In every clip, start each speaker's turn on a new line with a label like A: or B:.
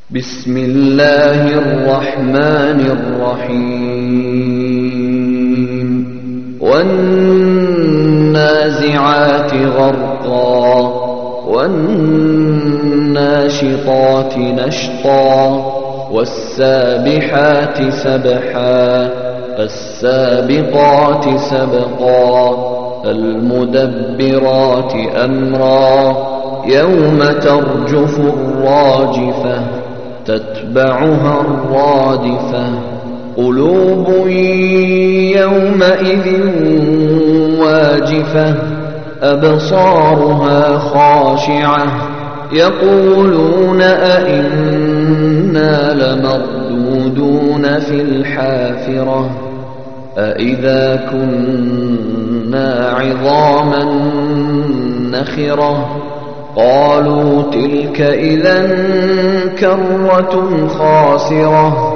A: بسم الله الرحمن الرحيم والنازعات غرقا والناشطات نشطا والسابحات سبحا فالسابقات سبقا فالمدبرات أمرا يوم ترجف الراجفة تتبعها الرادفة قلوب يومئذ واجفة أبصارها خاشعة يقولون أئنا لمردودون في الحافرة أئذا كنا عظاما نخرة قالوا تلك إذا كرة خاسرة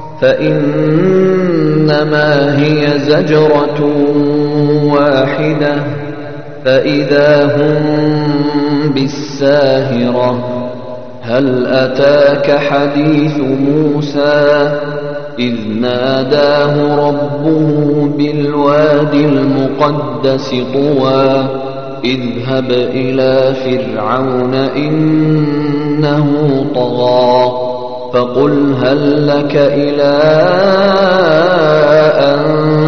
A: فإنما هي زجرة واحدة فإذا هم بالساهرة هل أتاك حديث موسى إذ ناداه ربه بالوادي المقدس طوى اذهب إلى فرعون إنه طغى فقل هل لك إلى أن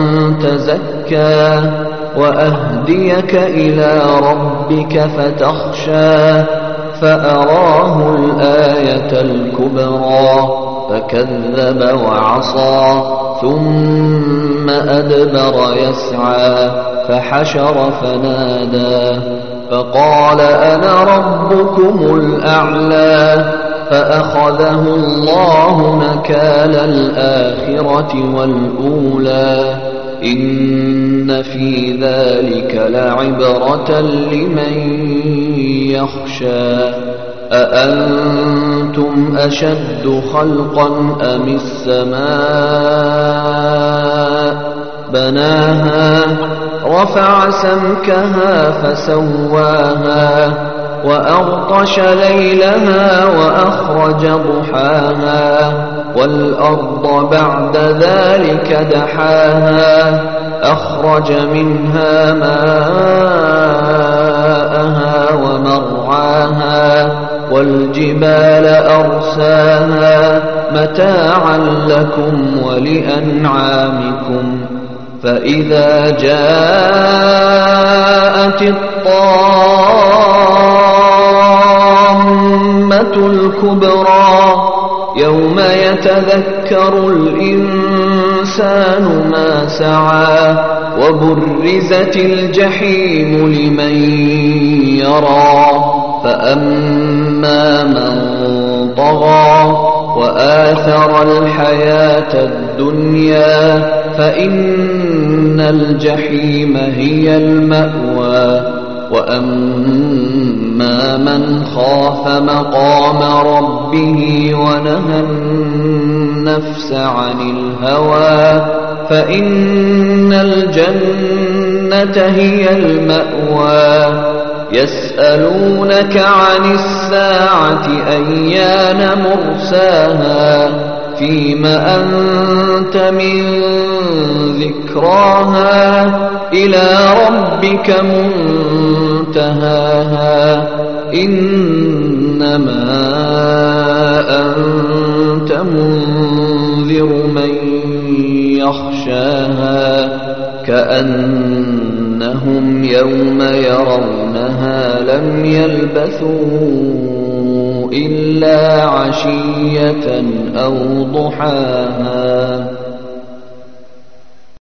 A: تزكى وأهديك إلى ربك فتخشى فأراه الآية الكبرى فكذب وعصى ثم أدبر يسعى فحشر فنادى فقال أنا ربكم الأعلى فأخذه الله نكال الآخرة والأولى إن في ذلك لعبرة لمن يخشى أأنتم أشد خلقا أم السماء بناها رفع سمكها فسواها وأغطش ليلها وأخرج ضحاها والأرض بعد ذلك دحاها أخرج منها ماءها ومرعاها والجبال أرساها متاعا لكم ولأنعامكم فإذا جاءت الطامة الكبرى يوم يتذكر الإنسان ما سعى وبرزت الجحيم لمن يرى فأما من طغى وآثر الحياة الدنيا فإن الجحيم هي المأوى وأما من خاف مقام ربه ونهى النفس عن الهوى فإن الجنة هي المأوى يسألونك عن الساعة أيان مرساها فيم أنت من ذكراها إلى ربك منتهاها إنما أنت منذر من يخشاها كأنهم يوم يرونها لم يلبثوا إلا عشية أو ضحاها